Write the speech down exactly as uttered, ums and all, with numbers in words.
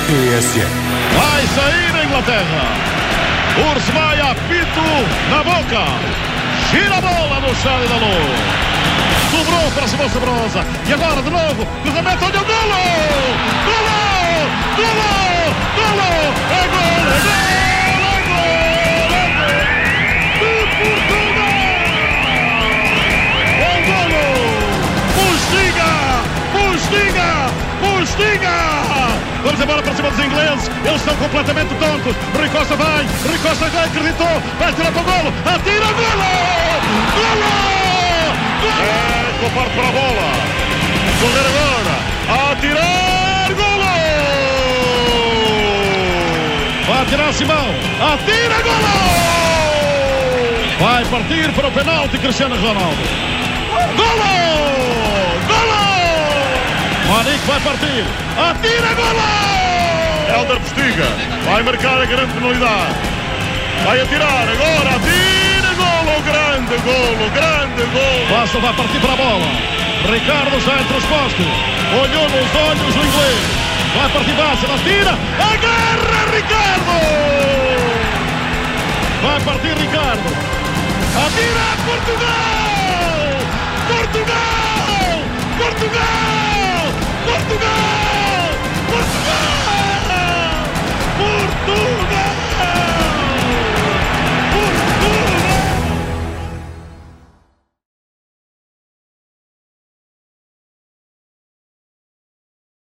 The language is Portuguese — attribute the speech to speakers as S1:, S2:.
S1: E S N.
S2: Vai sair a Inglaterra. Urs vai, apito na boca. Gira a bola no Estádio da Luz. Sobrou para Simão Sabrosa. E agora de novo, cruzamento, olha o golo! Golo! Golo! Golo! É golo! É golo! É golo! É golo! De Portugal! É golo! Postiga! Postiga! Postiga! Vamos embora para cima dos ingleses. Eles estão completamente tontos. Rui Costa vai. Rui Costa acreditou. Vai tirar para o golo. Atira, golo! Golo! É, parte para a bola. Correr agora. Atirar, golo! Vai atirar Simão. Atira, golo! Vai partir para o penalti Cristiano Ronaldo. Golo! Golo! Manique vai partir. Atira, golo! Hélder Postiga vai marcar a grande penalidade. Vai atirar agora. Atira, golo! Grande golo, grande golo. Basta vai partir para a bola. Ricardo já entre os postos. Olhou nos olhos o inglês. Vai partir Basta, atira. Agarra Ricardo. Vai partir Ricardo. Atira Portugal! Portugal! Portugal! Portugal!